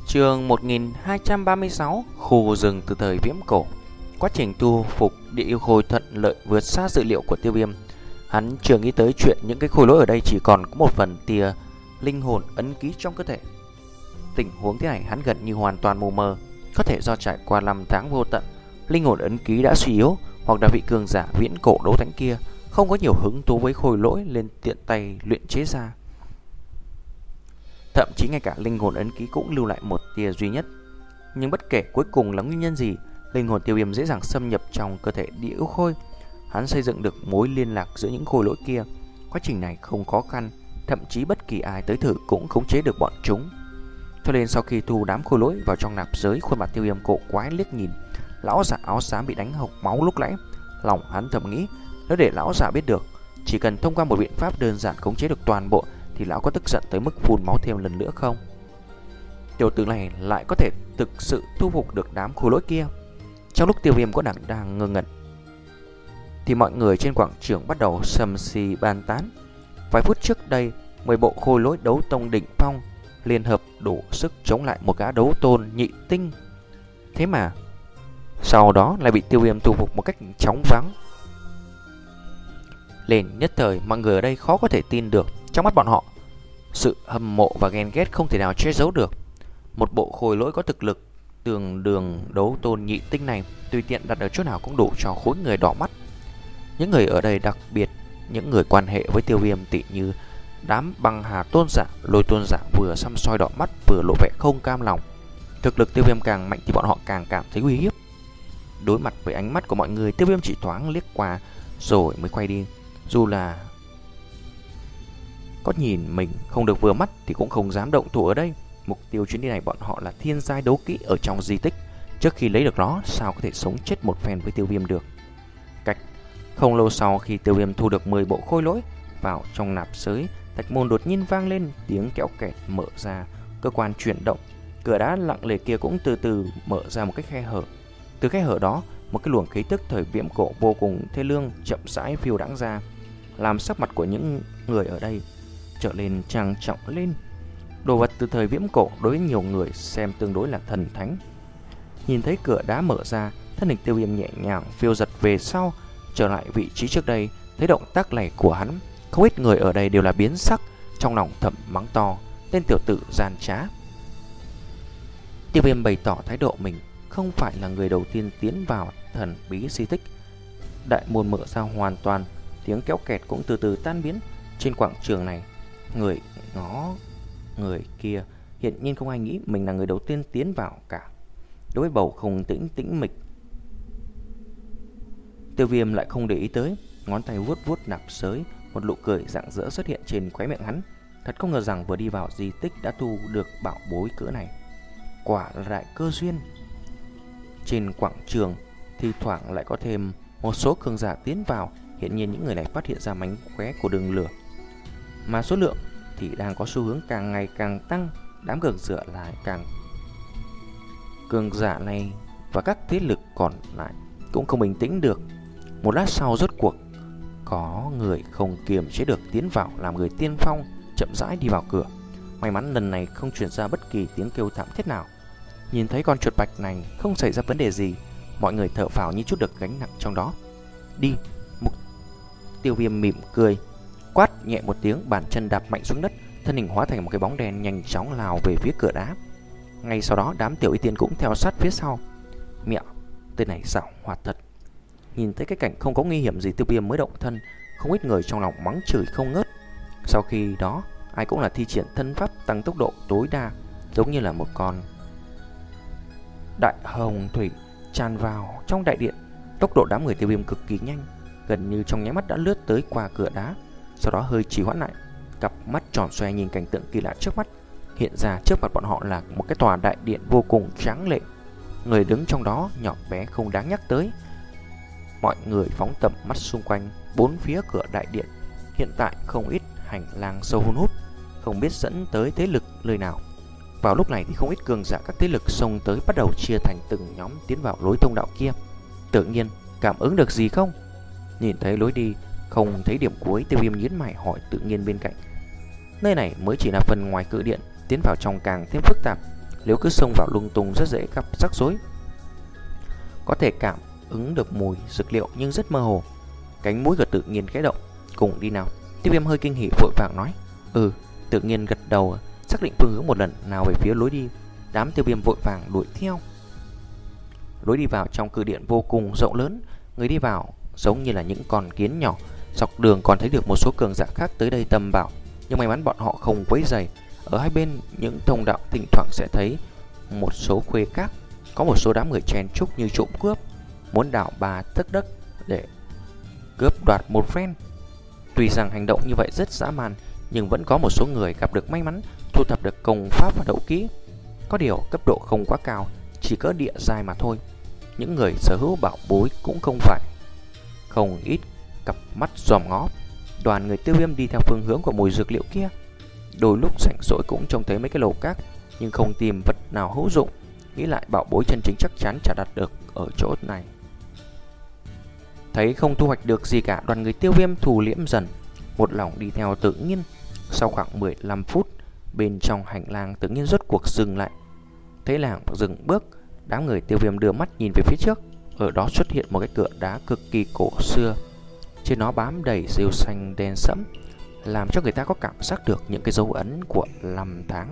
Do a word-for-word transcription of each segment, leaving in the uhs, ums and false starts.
Chương một nghìn hai trăm ba mươi sáu, khu rừng từ thời viễn cổ. Quá trình tu phục địa yêu khôi thuận lợi vượt xa dự liệu của Tiêu Viêm. Hắn chưa nghĩ tới chuyện những cái khối lỗi ở đây chỉ còn có một phần tia linh hồn ấn ký trong cơ thể. Tình huống thế này hắn gần như hoàn toàn mù mờ, có thể do trải qua năm tháng vô tận, linh hồn ấn ký đã suy yếu, hoặc là vị cường giả viễn cổ đấu thánh kia không có nhiều hứng thú với khối lỗi lên tiện tay luyện chế ra. Thậm chí ngay cả linh hồn ấn ký cũng lưu lại một tia duy nhất. Nhưng bất kể cuối cùng là nguyên nhân gì, linh hồn Tiêu Viêm dễ dàng xâm nhập trong cơ thể địa yêu khôi. Hắn xây dựng được mối liên lạc giữa những khối lỗi kia. Quá trình này không khó khăn, thậm chí bất kỳ ai tới thử cũng khống chế được bọn chúng. Cho nên sau khi thu đám khối lỗi vào trong nạp giới, khuôn mặt Tiêu Viêm cổ quái liếc nhìn lão giả áo xám bị đánh hộc máu lúc nãy. Lòng hắn thầm nghĩ, nếu để lão giả biết được, chỉ cần thông qua một biện pháp đơn giản khống chế được toàn bộ, thì lão có tức giận tới mức phun máu thêm lần nữa không? Tiểu tử này lại có thể thực sự thu phục được đám khối lỗi kia. Trong lúc Tiêu Viêm có đang đang ngơ ngẩn, thì mọi người trên quảng trường bắt đầu sầm xì bàn tán. Vài phút trước đây, mười bộ khối lỗi đấu tông đỉnh phong liên hợp đủ sức chống lại một gã đấu tôn nhị tinh. Thế mà sau đó lại bị Tiêu Viêm thu phục một cách chóng váng. Lên nhất thời mọi người ở đây khó có thể tin được. Trong mắt bọn họ, sự hâm mộ và ghen ghét không thể nào che giấu được. Một bộ khối lỗi có thực lực tương đương đấu tôn nhị tinh này, tùy tiện đặt ở chỗ nào cũng đủ cho khối người đỏ mắt. Những người ở đây, đặc biệt những người quan hệ với Tiêu Viêm, tỉ như đám băng hà tôn giả, lôi tôn giả, vừa xăm soi đỏ mắt vừa lộ vẻ không cam lòng. Thực lực Tiêu Viêm càng mạnh thì bọn họ càng cảm thấy uy hiếp. Đối mặt với ánh mắt của mọi người, Tiêu Viêm chỉ thoáng liếc qua rồi mới quay đi. Dù là có nhìn mình không được vừa mắt thì cũng không dám động thủ ở đây. Mục tiêu chuyến đi này bọn họ là thiên giai đấu kỹ ở trong di tích. Trước khi lấy được nó, sao có thể sống chết một phen với Tiêu Viêm được. Cách không lâu sau, khi Tiêu Viêm thu được mười bộ khối lỗi vào trong nạp giới, thạch môn đột nhiên vang lên tiếng kéo kẹt mở ra. Cơ quan chuyển động, cửa đá lặng lẽ kia cũng từ từ mở ra một cái khe hở. Từ khe hở đó, một cái luồng khí tức thời viễn cổ vô cùng thê lương chậm rãi phiêu đãng ra, làm sắc mặt của những người ở đây trở nên trang trọng lên. Đồ vật từ thời viễn cổ đối với nhiều người xem tương đối là thần thánh. Nhìn thấy cửa đá mở ra, thân hình Tiêu Viêm nhẹ nhàng phiêu giật về sau, trở lại vị trí trước đây. Thấy động tác này của hắn, không ít người ở đây đều là biến sắc, trong lòng thầm mắng to, tên tiểu tử gian trá. Tiêu Viêm bày tỏ thái độ mình không phải là người đầu tiên tiến vào thần bí di tích. Đại môn mở ra hoàn toàn, tiếng kéo kẹt cũng từ từ tan biến. Trên quảng trường này, người ngó người kia, hiện nhiên không ai nghĩ mình là người đầu tiên tiến vào cả. Đối với bầu không tĩnh tĩnh mịch, Tiêu Viêm lại không để ý tới, ngón tay vuốt vuốt nạp giới, một nụ cười rạng rỡ xuất hiện trên khóe miệng hắn. Thật không ngờ rằng vừa đi vào di tích đã thu được bảo bối cỡ này, quả là đại cơ duyên. Trên quảng trường thi thoảng lại có thêm một số cường giả tiến vào. Hiện nhiên những người này phát hiện ra mánh khóe của đường lửa, mà số lượng thì đang có xu hướng càng ngày càng tăng. Đám cường giả lại càng cường giả này và các thế lực còn lại cũng không bình tĩnh được. Một lát sau, rốt cuộc có người không kiềm chế được tiến vào, làm người tiên phong chậm rãi đi vào cửa. May mắn lần này không truyền ra bất kỳ tiếng kêu thảm thiết nào. Nhìn thấy con chuột bạch này không xảy ra vấn đề gì, mọi người thở phào như chút được gánh nặng trong đó. Đi. Mục Tiêu Viêm mỉm cười, quát nhẹ một tiếng, bàn chân đạp mạnh xuống đất, thân hình hóa thành một cái bóng đen nhanh chóng lao về phía cửa đá. Ngay sau đó đám tiểu y tiên cũng theo sát phía sau. Mẹo, tên này xảo hoạt thật. Nhìn thấy cái cảnh không có nguy hiểm gì, Tiêu Viêm mới động thân. Không ít người trong lòng mắng chửi không ngớt. Sau khi đó, ai cũng là thi triển thân pháp tăng tốc độ tối đa, giống như là một con đại hồng thủy tràn vào trong đại điện. Tốc độ đám người Tiêu Viêm cực kỳ nhanh, gần như trong nháy mắt đã lướt tới qua cửa đá. Sau đó hơi trì hoãn lại, cặp mắt tròn xoe nhìn cảnh tượng kỳ lạ trước mắt. Hiện ra trước mặt bọn họ là một cái tòa đại điện vô cùng tráng lệ. Người đứng trong đó nhỏ bé không đáng nhắc tới. Mọi người phóng tầm mắt xung quanh bốn phía cửa đại điện. Hiện tại không ít hành lang sâu hun hút, không biết dẫn tới thế lực nơi nào. Vào lúc này thì không ít cường giả các thế lực xông tới, bắt đầu chia thành từng nhóm tiến vào lối thông đạo kia. Tự nhiên cảm ứng được gì không? Nhìn thấy lối đi không thấy điểm cuối, Tiêu Viêm nhíu mày hỏi tự nhiên bên cạnh. Nơi này mới chỉ là phần ngoài cự điện, tiến vào trong càng thêm phức tạp. Nếu cứ xông vào lung tung rất dễ gặp rắc rối. Có thể cảm ứng được mùi dược liệu nhưng rất mơ hồ. Cánh mũi của Tự Nhiên khẽ động. Cùng đi nào. Tiêu Viêm hơi kinh hỉ vội vàng nói. Ừ. Tự Nhiên gật đầu, xác định phương hướng một lần nào về phía lối đi. Đám Tiêu Viêm vội vàng đuổi theo. Lối đi vào trong cự điện vô cùng rộng lớn. Người đi vào giống như là những con kiến nhỏ. Dọc đường còn thấy được một số cường giả khác tới đây tầm bảo, nhưng may mắn bọn họ không quấy rầy. Ở hai bên những thông đạo thỉnh thoảng sẽ thấy một số khuê các. Có một số đám người chen chúc như trộm cướp, muốn đào ba tấc đất để cướp đoạt một phen. Tuy rằng hành động như vậy rất dã man, nhưng vẫn có một số người gặp được may mắn thu thập được công pháp và đấu kỹ. Có điều cấp độ không quá cao, chỉ có địa giai mà thôi. Những người sở hữu bảo bối cũng không phải không ít cặp mắt dòm ngó. Đoàn người Tiêu Viêm đi theo phương hướng của mùi dược liệu kia. Đôi lúc rảnh rỗi cũng trông thấy mấy cái lầu các, nhưng không tìm vật nào hữu dụng. Nghĩ lại bảo bối chân chính chắc chắn chả đặt được ở chỗ này. Thấy không thu hoạch được gì cả, đoàn người Tiêu Viêm thù liễm dần, một lòng đi theo Tự Nhiên. Sau khoảng mười lăm phút, bên trong hành lang Tự Nhiên rốt cuộc dừng lại. Thấy làng dừng bước, đám người Tiêu Viêm đưa mắt nhìn về phía trước. Ở đó xuất hiện một cái cửa đá cực kỳ cổ xưa. Trên nó bám đầy rêu xanh đen sẫm, làm cho người ta có cảm giác được những cái dấu ấn của năm tháng.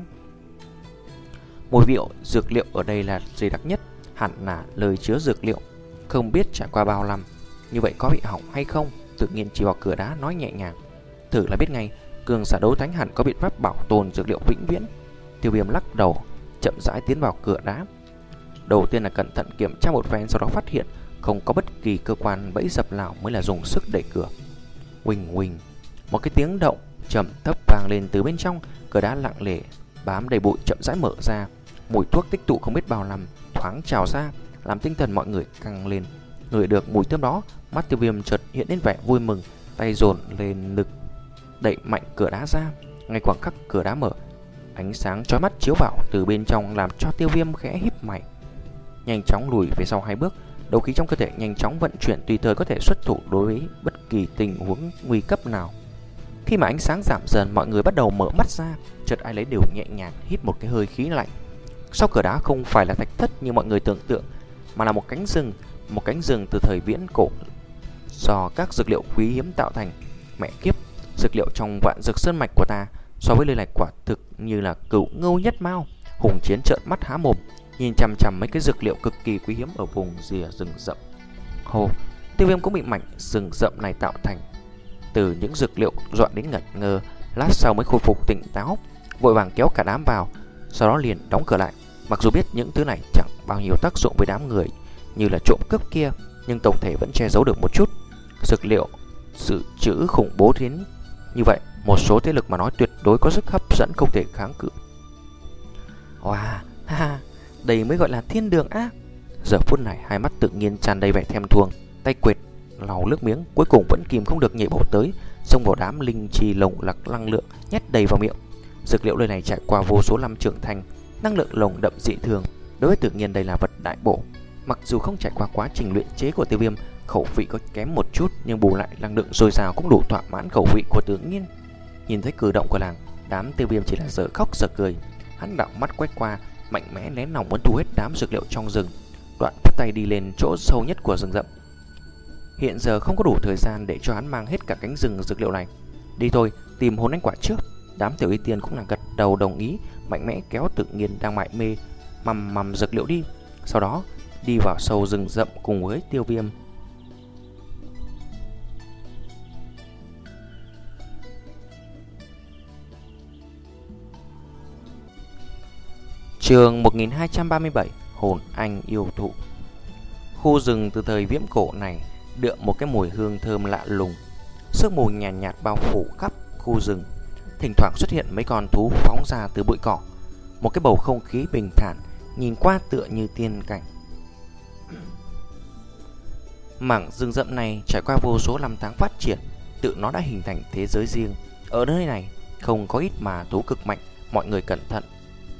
Mùi vị dược liệu ở đây là dày đặc nhất, hẳn là lời chứa dược liệu. Không biết trải qua bao năm, như vậy có bị hỏng hay không? Tự Nhiên chỉ vào cửa đá nói nhẹ nhàng. Thử là biết ngay, cường giả đấu thánh hẳn có biện pháp bảo tồn dược liệu vĩnh viễn. Tiêu Viêm lắc đầu, chậm rãi tiến vào cửa đá. Đầu tiên là cẩn thận kiểm tra một phen, sau đó phát hiện không có bất kỳ cơ quan bẫy dập nào mới là dùng sức đẩy cửa. Huỳnh huỳnh, một cái tiếng động trầm thấp vang lên từ bên trong. Cửa đá lặng lẽ bám đầy bụi chậm rãi mở ra. Mùi thuốc tích tụ không biết bao năm thoáng trào ra, làm tinh thần mọi người căng lên. Ngửi được mùi thơm đó, mắt Tiêu Viêm chợt hiện lên vẻ vui mừng, tay dồn lên ngực đẩy mạnh cửa đá ra. Ngay khoảng khắc cửa đá mở, ánh sáng chói mắt chiếu vào từ bên trong làm cho Tiêu Viêm khẽ híp mày, nhanh chóng lùi về sau hai bước. Đấu khí trong cơ thể nhanh chóng vận chuyển, tùy thời có thể xuất thủ đối với bất kỳ tình huống nguy cấp nào. Khi mà ánh sáng giảm dần, mọi người bắt đầu mở mắt ra, chợt ai lấy đều nhẹ nhàng hít một cái hơi khí lạnh. Sau cửa đá không phải là thạch thất như mọi người tưởng tượng, mà là một cánh rừng, một cánh rừng từ thời viễn cổ do các dược liệu quý hiếm tạo thành. Mẹ kiếp, dược liệu trong vạn dược sơn mạch của ta so với nơi này quả thực như là cửu ngưu nhất mao. Hùng Chiến trợn mắt há mồm, nhìn chằm chằm mấy cái dược liệu cực kỳ quý hiếm ở vùng rìa rừng rậm. Hồ, Tiêu Viêm cũng bị mảnh rừng rậm này tạo thành. Từ những dược liệu dọa đến ngẩn ngơ, lát sau mới khôi phục tỉnh táo, vội vàng kéo cả đám vào, sau đó liền đóng cửa lại. Mặc dù biết những thứ này chẳng bao nhiêu tác dụng với đám người như là trộm cướp kia, nhưng tổng thể vẫn che giấu được một chút. Dược liệu dự trữ khủng bố đến như vậy, một số thế lực mà nói tuyệt đối có sức hấp dẫn không thể kháng cự. Wow, ha, đây mới gọi là thiên đường á. Giờ phút này hai mắt Tự Nhiên tràn đầy vẻ thèm thuồng, tay quệt lau nước miếng, cuối cùng vẫn kìm không được nhảy bổ tới, xông vào đám linh chi lồng lặc năng lượng nhét đầy vào miệng. Dược liệu nơi này trải qua vô số năm trưởng thành, năng lượng lồng đậm dị thường. Đối với Tự Nhiên đây là vật đại bổ. Mặc dù không trải qua quá trình luyện chế của Tiêu Viêm, khẩu vị có kém một chút, nhưng bù lại năng lượng dồi dào cũng đủ thỏa mãn khẩu vị của Tự Nhiên. Nhìn thấy cử động của làng, đám Tiêu Viêm chỉ là giờ khóc giờ cười. Hắn đạo mắt quét qua, mạnh mẽ lén lòng muốn thu hết đám dược liệu trong rừng, đoạn bắt tay đi lên chỗ sâu nhất của rừng rậm. Hiện giờ không có đủ thời gian để cho hắn mang hết cả cánh rừng dược liệu này. Đi thôi, tìm hồn anh quả trước. Đám Tiểu Y Tiên cũng là gật đầu đồng ý, mạnh mẽ kéo Tự Nhiên đang mải mê mầm mầm dược liệu đi. Sau đó đi vào sâu rừng rậm cùng với Tiêu Viêm. Chương một nghìn hai trăm ba mươi bảy, Hồn Anh Yêu Thụ. Khu rừng từ thời viễn cổ này đượm một cái mùi hương thơm lạ lùng. Sương mù nhàn nhạt, nhạt bao phủ khắp khu rừng. Thỉnh thoảng xuất hiện mấy con thú phóng ra từ bụi cỏ. Một cái bầu không khí bình thản, nhìn qua tựa như tiên cảnh. Mảng rừng rậm này trải qua vô số năm tháng phát triển, tự nó đã hình thành thế giới riêng. Ở nơi này không có ít mà thú cực mạnh, mọi người cẩn thận.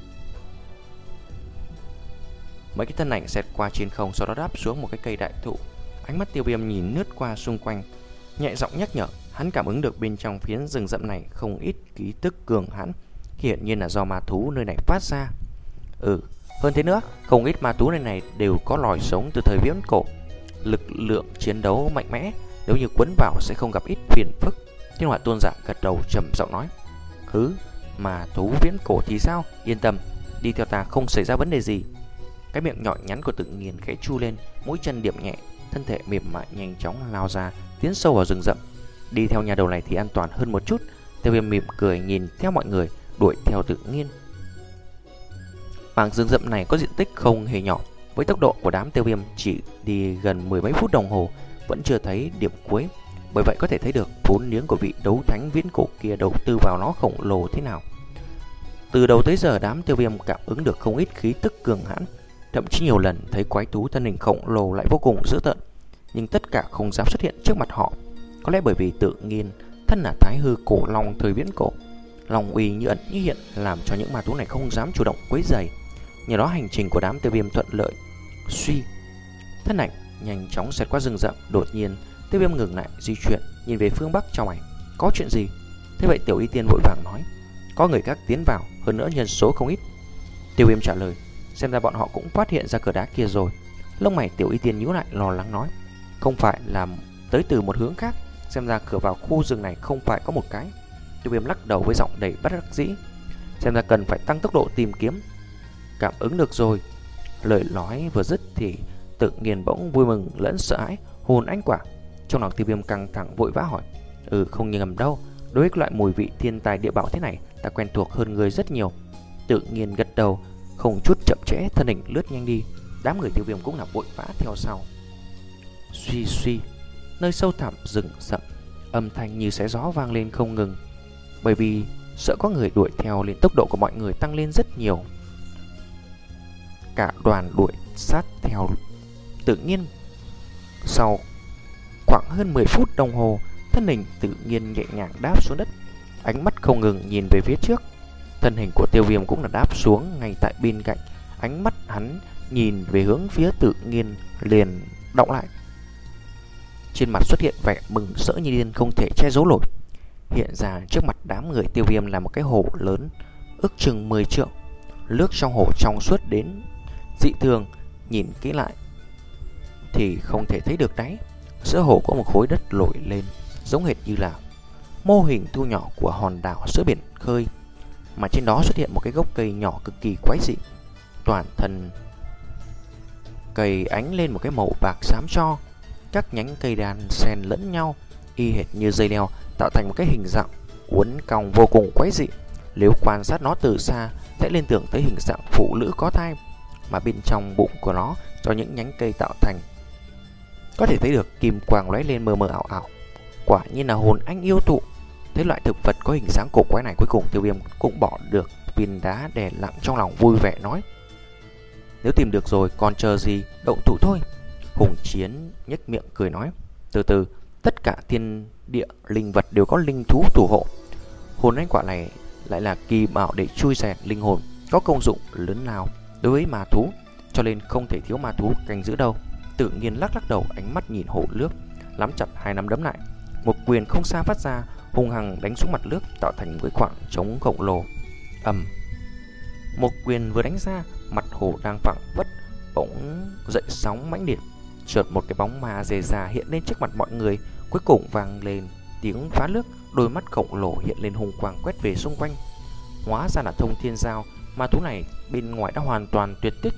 Mấy cái thân ảnh xẹt qua trên không, sau đó đáp xuống một cái cây đại thụ. Ánh mắt Tiêu Viêm nhìn lướt qua xung quanh, nhẹ giọng nhắc nhở. Hắn cảm ứng được bên trong phiến rừng rậm này không ít ký tức cường hãn, hiển nhiên là do ma thú nơi này phát ra. Ừ, hơn thế nữa, không ít ma thú này này đều có loài sống từ thời viễn cổ. Lực lượng chiến đấu mạnh mẽ, nếu như quấn vào sẽ không gặp ít phiền phức. Thiên Hỏa Tôn giả gật đầu trầm giọng nói: "Hứ, mà thú viễn cổ thì sao? Yên tâm, đi theo ta không xảy ra vấn đề gì." Cái miệng nhỏ nhắn của Tự Nhiên khẽ chu lên, mũi chân điểm nhẹ, thân thể mềm mại nhanh chóng lao ra, tiến sâu vào rừng rậm. Đi theo nhà đầu này thì an toàn hơn một chút. Tiêu Viêm mỉm cười nhìn theo mọi người đuổi theo Tự Nhiên. Mảng rừng rậm này có diện tích không hề nhỏ, với tốc độ của đám Tiêu Viêm chỉ đi gần mười mấy phút đồng hồ vẫn chưa thấy điểm cuối. Bởi vậy có thể thấy được vốn liếng của vị đấu thánh viễn cổ kia đầu tư vào nó khổng lồ thế nào. Từ đầu tới giờ đám Tiêu Viêm cảm ứng được không ít khí tức cường hãn, thậm chí nhiều lần thấy quái thú thân hình khổng lồ lại vô cùng dữ tợn, nhưng tất cả không dám xuất hiện trước mặt họ. Có lẽ bởi vì Tự Nhiên thân là thái hư cổ long thời viễn cổ, long uy như ẩn như hiện, làm cho những ma thú này không dám chủ động quấy rầy. Nhờ đó hành trình của đám Tiêu Viêm thuận lợi. Suy, thân ảnh nhanh chóng xẹt qua rừng rậm. Đột nhiên Tiêu Viêm ngừng lại di chuyển, nhìn về phương bắc trong mày. Có chuyện gì? Thế vậy Tiểu Y Tiên vội vàng nói: có người khác tiến vào, hơn nữa nhân số không ít. Tiêu Viêm trả lời: xem ra bọn họ cũng phát hiện ra cửa đá kia rồi. Lông mày Tiểu Y Tiên nhíu lại, lo lắng nói: không phải là tới từ một hướng khác, xem ra cửa vào khu rừng này không phải có một cái. Tiêu Viêm lắc đầu với giọng đầy bất đắc dĩ: xem ra cần phải tăng tốc độ tìm kiếm. Cảm ứng được rồi. Lời nói vừa dứt thì Tự Nhiên bỗng vui mừng lẫn sợ hãi. Hồn anh quả. Trong lòng Tiêu Viêm căng thẳng vội vã hỏi: ừ, không nhầm đâu, đối với loại mùi vị thiên tài địa bảo thế này ta quen thuộc hơn người rất nhiều. Tự Nhiên gật đầu, không chút chậm trễ, thân hình lướt nhanh đi. Đám người Tiêu Viêm cũng là vội vã theo sau. Suy suy, nơi sâu thẳm rừng rậm, âm thanh như xé gió vang lên không ngừng. Bởi vì sợ có người đuổi theo nên tốc độ của mọi người tăng lên rất nhiều. Cả đoàn đuổi sát theo Tự Nhiên. Sau khoảng hơn mười phút đồng hồ, thân hình Tự Nhiên nhẹ nhàng đáp xuống đất, ánh mắt không ngừng nhìn về phía trước. Thân hình của Tiêu Viêm cũng là đáp xuống ngay tại bên cạnh. Ánh mắt hắn nhìn về hướng phía Tự Nhiên liền đọng lại. Trên mặt xuất hiện vẻ mừng rỡ như điên không thể che giấu nổi. Hiện ra trước mặt đám người Tiêu Viêm là một cái hồ lớn, ước chừng mười trượng. Nước trong hồ trong suốt đến dị thường, nhìn kỹ lại thì không thể thấy được đáy. Giữa hồ có một khối đất nổi lên, giống hệt như là mô hình thu nhỏ của hòn đảo giữa biển khơi, mà trên đó xuất hiện một cái gốc cây nhỏ cực kỳ quái dị. Toàn thân cây ánh lên một cái màu bạc xám cho, các nhánh cây đan xen lẫn nhau, y hệt như dây leo, tạo thành một cái hình dạng uốn cong vô cùng quái dị. Nếu quan sát nó từ xa sẽ liên tưởng tới hình dạng phụ nữ có thai, mà bên trong bụng của nó do những nhánh cây tạo thành. Có thể thấy được kim quang lóe lên mờ mờ ảo ảo. Quả nhiên là hồn anh yêu thụ. Thế loại thực vật có hình dáng cổ quái này, cuối cùng Tiêu Viêm cũng bỏ được viên đá đè lặng trong lòng, vui vẻ nói: nếu tìm được rồi còn chờ gì, động thủ thôi. Hùng Chiến nhếch miệng cười nói: từ từ, tất cả thiên địa linh vật đều có linh thú thủ hộ. Hồn anh quả này lại là kỳ bảo để chui rèn linh hồn, có công dụng lớn lao đối với ma thú, cho nên không thể thiếu ma thú canh giữ đâu. Tự Nhiên lắc lắc đầu, ánh mắt nhìn hồ nước, nắm chặt hai nắm đấm lại, một quyền không xa phát ra, hung hăng đánh xuống mặt nước, tạo thành một cái khoảng trống khổng lồ. Ầm, một quyền vừa đánh ra, mặt hồ đang phẳng vất bỗng dậy sóng mãnh liệt. Chợt một cái bóng ma dề già hiện lên trước mặt mọi người, cuối cùng vang lên tiếng phá nước, đôi mắt khổng lồ hiện lên hung quang quét về xung quanh. Hóa ra là Thông Thiên Giao, ma thú này bên ngoài đã hoàn toàn tuyệt tích.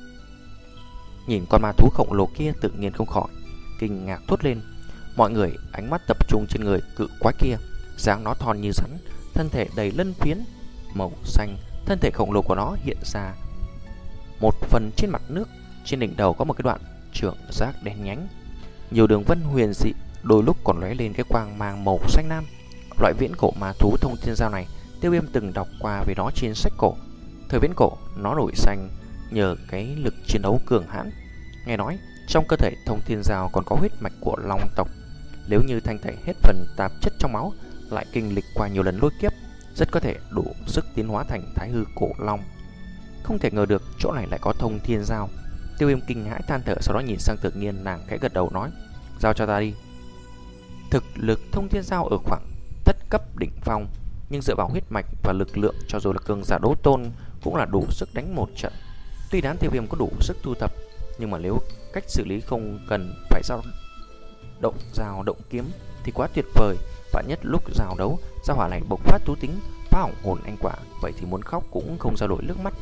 Nhìn con ma thú khổng lồ kia, Tự Nhiên không khỏi kinh ngạc thốt lên. Mọi người ánh mắt tập trung trên người cự quái kia, dáng nó thon như rắn, thân thể đầy lân phiến màu xanh. Thân thể khổng lồ của nó hiện ra một phần trên mặt nước, trên đỉnh đầu có một cái đoạn trưởng giác đen nhánh, nhiều đường vân huyền dị, đôi lúc còn lóe lên cái quang mang màu xanh lam. Loại viễn cổ ma thú Thông Thiên Giao này, Tiêu Viêm từng đọc qua về nó trên sách cổ. Thời viễn cổ, nó nổi xanh nhờ cái lực chiến đấu cường hãn. Nghe nói trong cơ thể Thông Thiên Giao còn có huyết mạch của long tộc. Nếu như thanh tẩy hết phần tạp chất trong máu, lại kinh lịch qua nhiều lần lôi kiếp, rất có thể đủ sức tiến hóa thành thái hư cổ long. Không thể ngờ được chỗ này lại có Thông Thiên Giao. Tiêu Viêm kinh hãi than thở, sau đó nhìn sang Tự Nhiên, nàng khẽ gật đầu nói: giao cho ta đi. Thực lực Thông Thiên Giao ở khoảng thất cấp đỉnh phong, nhưng dựa vào huyết mạch và lực lượng, cho dù là cường giả đấu tôn cũng là đủ sức đánh một trận. Tuy đám Tiêu Viêm có đủ sức thu thập, nhưng mà nếu cách xử lý không cần phải giao động dao động kiếm thì quá tuyệt vời. Và nhất lúc giao đấu, gia hỏa này bộc phát thú tính, phá hỏng hồn anh quả, vậy thì muốn khóc cũng không ra nổi nước mắt.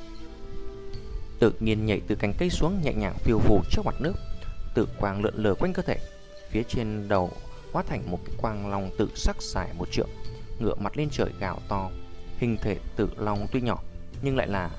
Tự nhiên nhảy từ cành cây xuống, nhẹ nhàng phiêu phù trước mặt nước, tự quang lượn lờ quanh cơ thể. Phía trên đầu hóa thành một cái quang long tự sắc dài một trượng, ngửa mặt lên trời gào to. Hình thể tự long tuy nhỏ nhưng lại là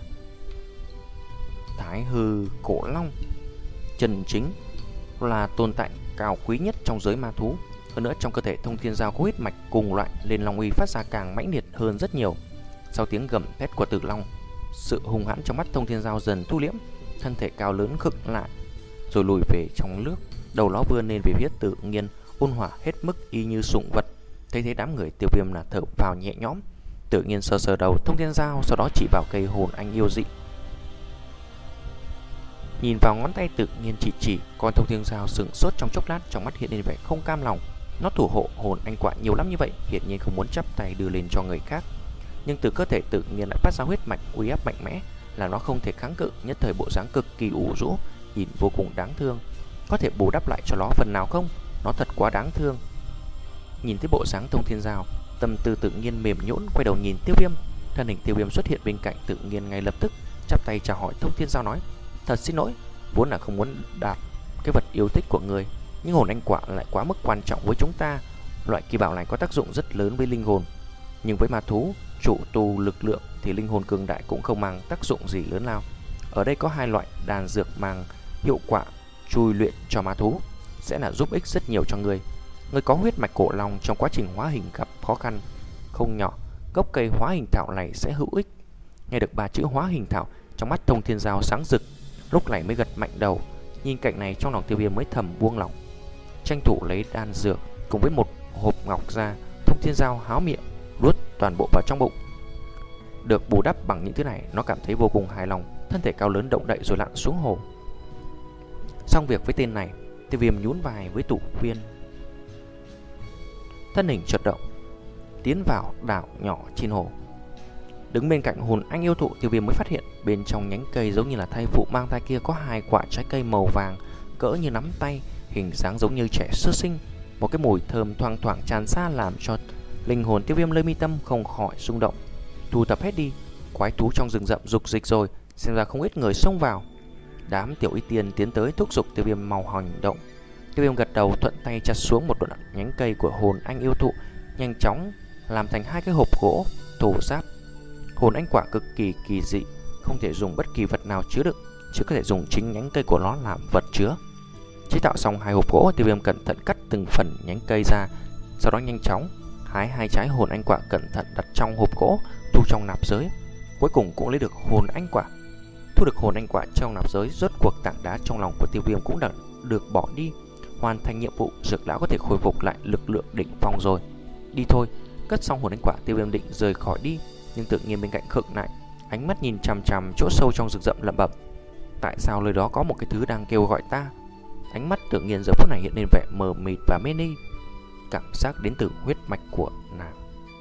thái hư cổ long, chân chính là tồn tại cao quý nhất trong giới ma thú. Hơn nữa trong cơ thể Thông Thiên Giao có huyết mạch cùng loại, lên long uy phát ra càng mãnh liệt hơn rất nhiều. Sau tiếng gầm thét của Tử Long, sự hung hãn trong mắt Thông Thiên Giao dần thu liễm, thân thể cao lớn khựng lại, rồi lùi về trong nước, đầu nó vươn lên về phía Tự Nhiên, ôn hòa hết mức y như sủng vật. Thấy thế đám người Tiêu Viêm là thở vào nhẹ nhõm. Tự Nhiên sờ sờ đầu Thông Thiên Giao, sau đó chỉ vào cây hồn anh yêu dị. Nhìn vào ngón tay Tự Nhiên chỉ chỉ, con Thông Thiên Giao sững sốt trong chốc lát, trong mắt hiện lên vẻ không cam lòng. Nó thủ hộ hồn anh quả nhiều lắm như vậy, hiển nhiên không muốn chắp tay đưa lên cho người khác. Nhưng từ cơ thể Tự Nhiên lại phát ra huyết mạch uy áp mạnh mẽ, là nó không thể kháng cự. Nhất thời bộ dáng cực kỳ ủ rũ, nhìn vô cùng đáng thương. Có thể bù đắp lại cho nó phần nào không? Nó thật quá đáng thương. Nhìn thấy bộ dáng Thông Thiên Giao, tâm tư Tự Nhiên mềm nhũn, quay đầu nhìn Tiêu Viêm. Thân hình Tiêu Viêm xuất hiện bên cạnh Tự Nhiên ngay lập tức, chắp tay chào hỏi Thông Thiên Giao nói: "Thật xin lỗi, vốn là không muốn đạt cái vật yêu thích của người, nhưng hồn anh quả lại quá mức quan trọng với chúng ta. Loại kỳ bảo này có tác dụng rất lớn với linh hồn, nhưng với ma thú chủ tu lực lượng thì linh hồn cường đại cũng không mang tác dụng gì lớn lao. Ở đây có hai loại đan dược mang hiệu quả chui luyện cho ma thú, sẽ là giúp ích rất nhiều cho người. Người có huyết mạch cổ long, trong quá trình hóa hình gặp khó khăn không nhỏ, gốc cây hóa hình thảo này sẽ hữu ích." Nghe được ba chữ hóa hình thảo, trong mắt Thông Thiên Giao sáng rực, lúc này mới gật mạnh đầu. Nhìn cảnh này trong lòng Tiêu Viêm mới thầm buông lỏng. Tranh thủ lấy đan dược cùng với một hộp ngọc ra, Thông Thiên Giao háo miệng nuốt toàn bộ vào trong bụng. Được bù đắp bằng những thứ này, nó cảm thấy vô cùng hài lòng. Thân thể cao lớn động đậy rồi lặn xuống hồ. Xong việc với tên này, Tiêu Viêm nhún vai với Tụ Viên, thân hình chợt động, tiến vào đảo nhỏ trên hồ. Đứng bên cạnh hồn anh yêu thụ, Tiêu Viêm mới phát hiện bên trong nhánh cây giống như là thai phụ mang thai kia có hai quả trái cây màu vàng cỡ như nắm tay, hình dáng giống như trẻ sơ sinh. Một cái mùi thơm thoang thoảng tràn ra làm cho linh hồn Tiêu Viêm nơi mi tâm không khỏi rung động. Thu thập hết đi, quái thú trong rừng rậm dục dịch rồi, xem ra không ít người xông vào. Đám tiểu y tiên tiến tới thúc giục Tiêu Viêm mau hành động. Tiêu Viêm gật đầu, thuận tay chặt xuống một đoạn nhánh cây của hồn anh yêu thụ, nhanh chóng làm thành hai cái hộp gỗ thổ giáp. Hồn anh quả cực kỳ kỳ dị, không thể dùng bất kỳ vật nào chứa đựng, chỉ có thể dùng chính nhánh cây của nó làm vật chứa. Chế tạo xong hai hộp gỗ, Tiêu Viêm cẩn thận cắt từng phần nhánh cây ra, sau đó nhanh chóng hái hai trái hồn anh quả cẩn thận đặt trong hộp gỗ, thu trong nạp giới. Cuối cùng cũng lấy được hồn anh quả. Thu được hồn anh quả trong nạp giới, rốt cuộc tảng đá trong lòng của Tiêu Viêm cũng đã được bỏ đi. Hoàn thành nhiệm vụ, Dược lão có thể khôi phục lại lực lượng đỉnh phong rồi. Đi thôi. Cất xong hồn anh quả, Tiêu Viêm định rời khỏi đi, nhưng Tự Nhiên bên cạnh khựng lại, ánh mắt nhìn chằm chằm chỗ sâu trong rừng rậm lẩm bẩm: tại sao nơi đó có một cái thứ đang kêu gọi ta? Ánh mắt Tự Nhiên giờ phút này hiện lên vẻ mờ mịt và mê ly, cảm giác đến từ huyết mạch của nàng.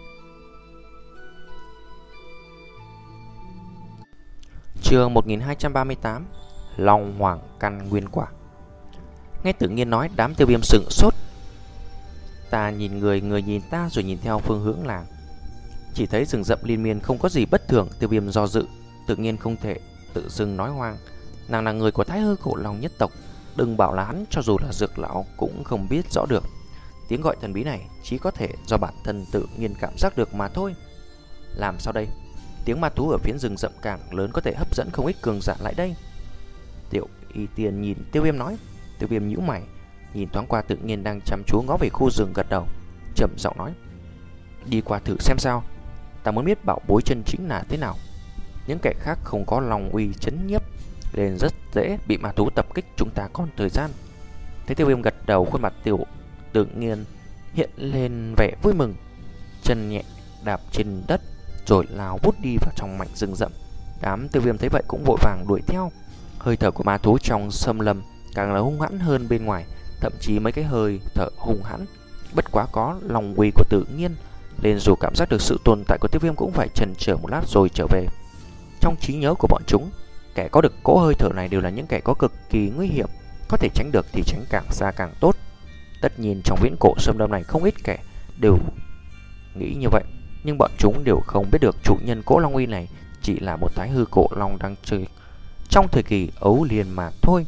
Chương một nghìn hai trăm ba mươi tám, Long Hoàng căn nguyên quả. Nghe Tự Nhiên nói, đám Tiêu Viêm sững sốt. Ta nhìn người, người nhìn ta, rồi nhìn theo phương hướng làng. Chỉ thấy rừng rậm liên miên không có gì bất thường. Tiêu Viêm do dự, Tự Nhiên không thể tự dưng nói hoang. Nàng là người của Thái Hư Cổ Long nhất tộc, đừng bảo là hắn, cho dù là Dược lão cũng không biết rõ được. Tiếng gọi thần bí này chỉ có thể do bản thân Tự Nhiên cảm giác được mà thôi. Làm sao đây? Tiếng ma thú ở phía rừng rậm càng lớn có thể hấp dẫn không ít cường giả lại đây. Tiểu Y Tiên nhìn Tiêu Viêm nói. Tiêu Viêm nhíu mày, nhìn thoáng qua Tự Nhiên đang chăm chú ngó về khu rừng, gật đầu, trầm giọng nói: đi qua thử xem sao. Ta muốn biết bảo bối chân chính là thế nào. Những kẻ khác không có lòng uy chấn nhiếp nên rất dễ bị ma thú tập kích, chúng ta còn thời gian. Thấy Tiêu Viêm gật đầu, khuôn mặt Tiểu Tự Nhiên hiện lên vẻ vui mừng, chân nhẹ đạp trên đất rồi lao vút đi vào trong mảnh rừng rậm. Đám Tiêu Viêm thấy vậy cũng vội vàng đuổi theo. Hơi thở của ma thú trong xâm lâm càng là hung hãn hơn bên ngoài, thậm chí mấy cái hơi thở hung hãn bất quá có lòng uy của Tự Nhiên, nên dù cảm giác được sự tồn tại của Tiêu Viêm cũng phải chần chờ một lát rồi trở về. Trong trí nhớ của bọn chúng, kẻ có được cỗ hơi thở này đều là những kẻ có cực kỳ nguy hiểm, có thể tránh được thì tránh càng xa càng tốt. Tất nhiên trong viễn cổ xâm lâm này không ít kẻ đều nghĩ như vậy, nhưng bọn chúng đều không biết được chủ nhân cỗ long uy này chỉ là một thái hư cổ long đang chơi trong thời kỳ ấu liền mà thôi.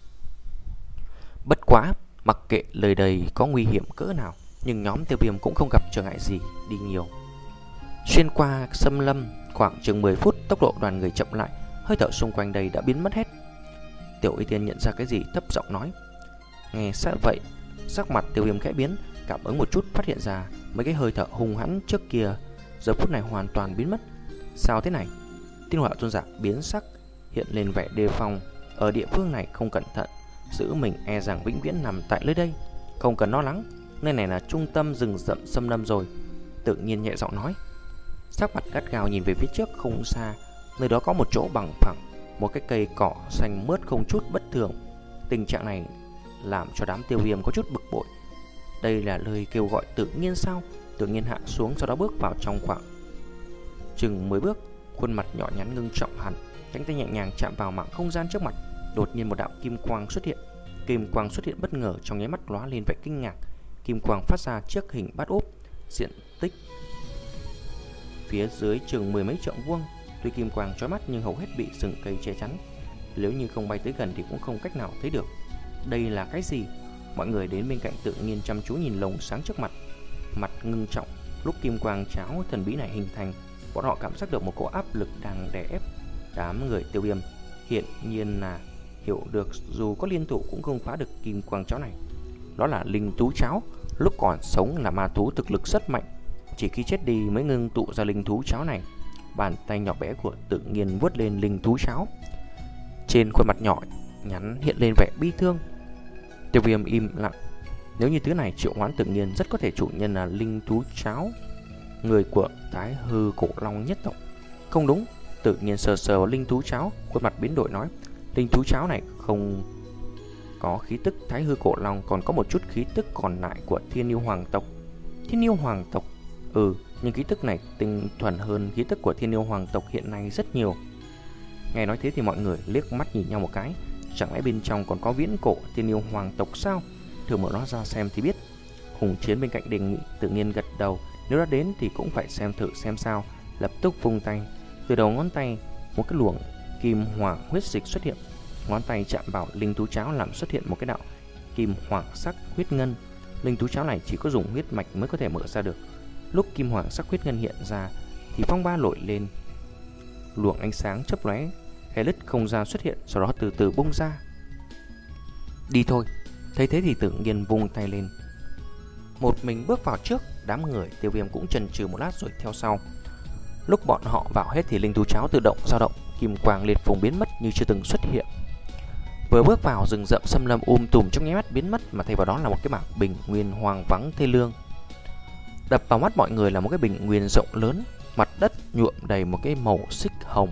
Bất quá, mặc kệ lời đầy có nguy hiểm cỡ nào, nhưng nhóm Tiêu Viêm cũng không gặp trở ngại gì đi nhiều. Xuyên qua xâm lâm khoảng chừng mười phút, tốc độ đoàn người chậm lại, hơi thở xung quanh đây đã biến mất hết. Tiểu Y Tiên nhận ra cái gì thấp giọng nói. Nghe sao vậy, sắc mặt Tiêu Viêm khẽ biến, cảm ứng một chút phát hiện ra mấy cái hơi thở hung hãn trước kia giờ phút này hoàn toàn biến mất. Sao thế này? Tiên Hỏa Tôn giả biến sắc, hiện lên vẻ đề phòng. Ở địa phương này không cẩn thận, giữ mình e rằng vĩnh viễn nằm tại nơi đây. Không cần lo lắng, nơi này là trung tâm rừng rậm xâm lâm rồi. Tự nhiên nhẹ giọng nói. Sắc mặt gắt gao nhìn về phía trước không xa, nơi đó có một chỗ bằng phẳng, một cái cây cỏ xanh mướt không chút bất thường. Tình trạng này làm cho đám Tiêu Viêm có chút bực bội. Đây là lời kêu gọi tự nhiên sao? Tự nhiên hạ xuống, sau đó bước vào trong khoảng chừng mười bước, khuôn mặt nhỏ nhắn ngưng trọng hẳn, cánh tay nhẹ nhàng chạm vào mảng không gian trước mặt. Đột nhiên một đạo kim quang xuất hiện. Kim quang xuất hiện bất ngờ, trong nháy mắt lóe lên vẻ kinh ngạc. Kim quang phát ra trước hình bát úp, diện tích phía dưới chừng mười mấy trượng vuông. Tuy kim quang chói mắt nhưng hầu hết bị rừng cây che chắn, nếu như không bay tới gần thì cũng không cách nào thấy được. Đây là cái gì? Mọi người đến bên cạnh tự nhiên chăm chú nhìn lồng sáng trước mặt, mặt ngưng trọng. Lúc kim quang cháo thần bí này hình thành, bọn họ cảm giác được một cỗ áp lực đang đè ép. Đám người Tiêu Viêm hiện nhiên là hiểu được dù có liên thủ cũng không phá được kim quang cháo này. Đó là linh thú cháo, lúc còn sống là ma thú thực lực rất mạnh, chỉ khi chết đi mới ngưng tụ ra linh thú cháo này. Bàn tay nhỏ bé của tự nhiên vuốt lên linh thú cháo, trên khuôn mặt nhỏ nhắn hiện lên vẻ bi thương. Tiêu Viêm im lặng. Nếu như thứ này triệu hoán tự nhiên, rất có thể chủ nhân là linh thú cháo, người của thái hư cổ long nhất tộc. Không đúng. Tự nhiên sờ sờ vào linh thú cháo, khuôn mặt biến đổi nói. Linh thú cháo này không có khí tức thái hư cổ long, còn có một chút khí tức còn lại của thiên yêu hoàng tộc. Thiên yêu hoàng tộc? Ừ, nhưng khí tức này tinh thuần hơn khí tức của thiên yêu hoàng tộc hiện nay rất nhiều. Nghe nói thế thì mọi người liếc mắt nhìn nhau một cái. Chẳng lẽ bên trong còn có viễn cổ thiên yêu hoàng tộc sao? Thử mở nó ra xem thì biết. Hùng Chiến bên cạnh đề nghị. Tự nhiên gật đầu. Nếu đã đến thì cũng phải xem thử xem sao. Lập tức vung tay. Từ đầu ngón tay, một cái luồng kim hoàng huyết dịch xuất hiện. Ngón tay chạm vào linh thú cháo làm xuất hiện một cái đạo kim hoàng sắc huyết ngân. Linh thú cháo này chỉ có dùng huyết mạch mới có thể mở ra được. Lúc kim hoàng sắc huyết ngân hiện ra thì phong ba nổi lên, luồng ánh sáng chớp lóe, khe lứt không gian xuất hiện, sau đó từ từ bung ra. Đi thôi. Thấy thế thì tự nhiên vung tay lên, một mình bước vào trước. Đám người Tiêu Viêm cũng chần chừ một lát rồi theo sau. Lúc bọn họ vào hết thì linh thú cháo tự động dao động, kim quang liệt vùng biến mất như chưa từng xuất hiện. Vừa bước vào rừng rậm xâm lâm um tùm trong nháy mắt biến mất, mà thay vào đó là một cái mảng bình nguyên hoang vắng thê lương. Đập vào mắt mọi người là một cái bình nguyên rộng lớn, mặt đất nhuộm đầy một cái màu xích hồng.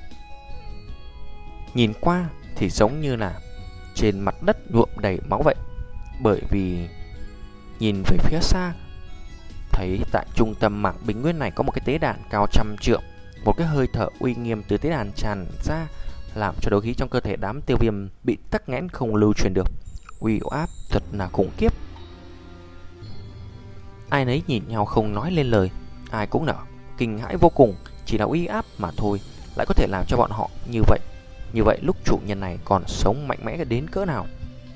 Nhìn qua thì giống như là trên mặt đất nhuộm đầy máu vậy. Bởi vì nhìn về phía xa, thấy tại trung tâm mảng bình nguyên này có một cái tế đàn cao trăm trượng. Một cái hơi thở uy nghiêm từ tế đàn tràn ra, làm cho đấu khí trong cơ thể đám Tiêu Viêm bị tắc nghẽn không lưu truyền được. Uy áp thật là khủng khiếp. Ai nấy nhìn nhau không nói lên lời, ai cũng nở kinh hãi vô cùng. Chỉ là uy áp mà thôi lại có thể làm cho bọn họ như vậy. Như vậy lúc chủ nhân này còn sống mạnh mẽ đến cỡ nào?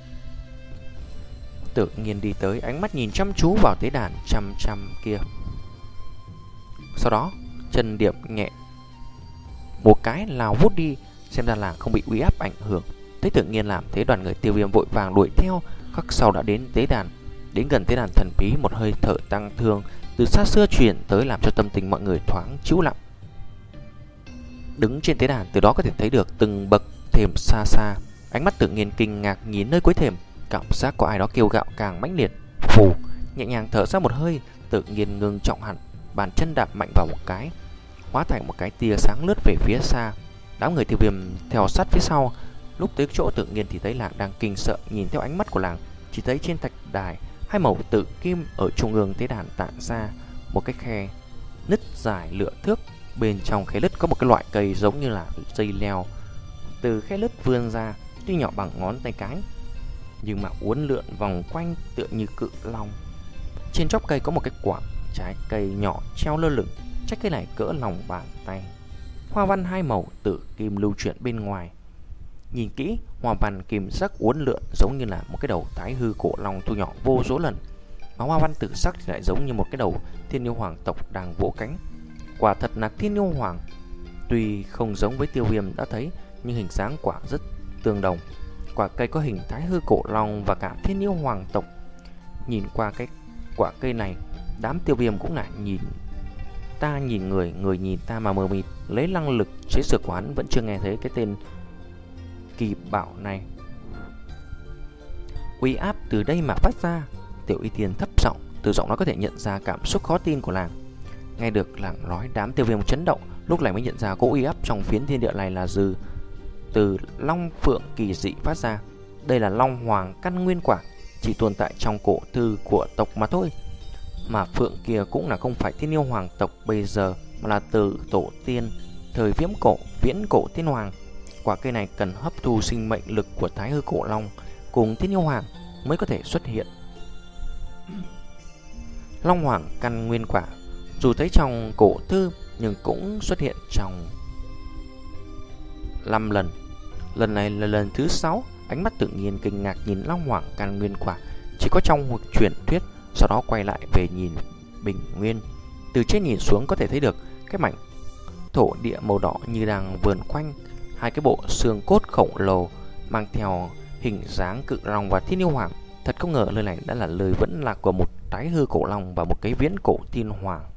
Tự nhiên đi tới, ánh mắt nhìn chăm chú vào tế đàn chăm chăm kia. Sau đó chân điểm nhẹ một cái lao vút đi, xem ra là không bị uy áp ảnh hưởng. Thấy tự nhiên làm thế, đoàn người Tiêu Viêm vội vàng đuổi theo. Khắc sau đã đến tế đàn. Đến gần tế đàn thần bí, một hơi thở tăng thương từ xa xưa truyền tới, làm cho tâm tình mọi người thoáng trĩu lặng. Đứng trên tế đàn, từ đó có thể thấy được từng bậc thềm xa xa. Ánh mắt tự nhiên kinh ngạc nhìn nơi cuối thềm, cảm giác có ai đó kêu gạo càng mãnh liệt. Phù, nhẹ nhàng thở ra một hơi, tự nhiên ngưng trọng hẳn, bàn chân đạp mạnh vào một cái, hóa thành một cái tia sáng lướt về phía xa. Đám người Tiêu Viêm theo sát phía sau. Lúc tới chỗ tự nhiên thì thấy làng đang kinh sợ, nhìn theo ánh mắt của làng, chỉ thấy trên thạch đài hai màu tự kim ở trung ương tế đàn tản ra một cái khe nứt dài lửa thước, Bên trong khe lứt có một cái loại cây giống như là dây leo từ khe lứt vươn ra, tuy nhỏ bằng ngón tay cái, nhưng mà uốn lượn vòng quanh tựa như cự long. Trên chóp cây có một cái quả trái cây nhỏ treo lơ lửng, trái cây này cỡ lòng bàn tay. Hoa văn hai màu tử kim lưu chuyển bên ngoài. Nhìn kỹ, hoa văn kim sắc uốn lượn giống như là một cái đầu thái hư cổ long thu nhỏ vô số lần. Mà hoa văn tử sắc thì lại giống như một cái đầu thiên yêu hoàng tộc đang vỗ cánh. Quả thật là thiên yêu hoàng. Tuy không giống với Tiêu Viêm đã thấy, nhưng hình dáng quả rất tương đồng. Quả cây có hình thái hư cổ long và cả thiên yêu hoàng tộc. Nhìn qua cái quả cây này, đám Tiêu Viêm cũng lại nhìn ta nhìn người, người nhìn ta mà mờ mịt. Lấy năng lực chế sử của hắn vẫn chưa nghe thấy cái tên kỳ bảo này. Uy áp từ đây mà phát ra. Tiểu Y Tiên thấp giọng, từ giọng nói có thể nhận ra cảm xúc khó tin của nàng. Nghe được nàng nói, đám Tiêu Viêm chấn động, lúc này mới nhận ra cỗ uy áp trong phiến thiên địa này là dư từ long phượng kỳ dị phát ra. Đây là long hoàng căn nguyên quả, chỉ tồn tại trong cổ thư của tộc mà thôi. Mà phượng kia cũng là không phải thiên yêu hoàng tộc bây giờ, mà là từ tổ tiên thời viễn cổ, viễn cổ thiên hoàng. Quả cây này cần hấp thu sinh mệnh lực của thái hư cổ long cùng thiên yêu hoàng mới có thể xuất hiện. Long hoàng căn nguyên quả dù thấy trong cổ thư nhưng cũng xuất hiện trong năm lần. Lần này là lần thứ sáu. Ánh mắt tự nhiên kinh ngạc nhìn long hoàng căn nguyên quả chỉ có trong một truyền thuyết, sau đó quay lại về nhìn bình nguyên. Từ trên nhìn xuống có thể thấy được cái mảnh thổ địa màu đỏ như đang vườn quanh hai cái bộ xương cốt khổng lồ mang theo hình dáng cự long và thiên yêu hoàng. Thật không ngờ nơi này đã là lời vẫn lạc của một thái hư cổ long và một cái viễn cổ thiên hoàng.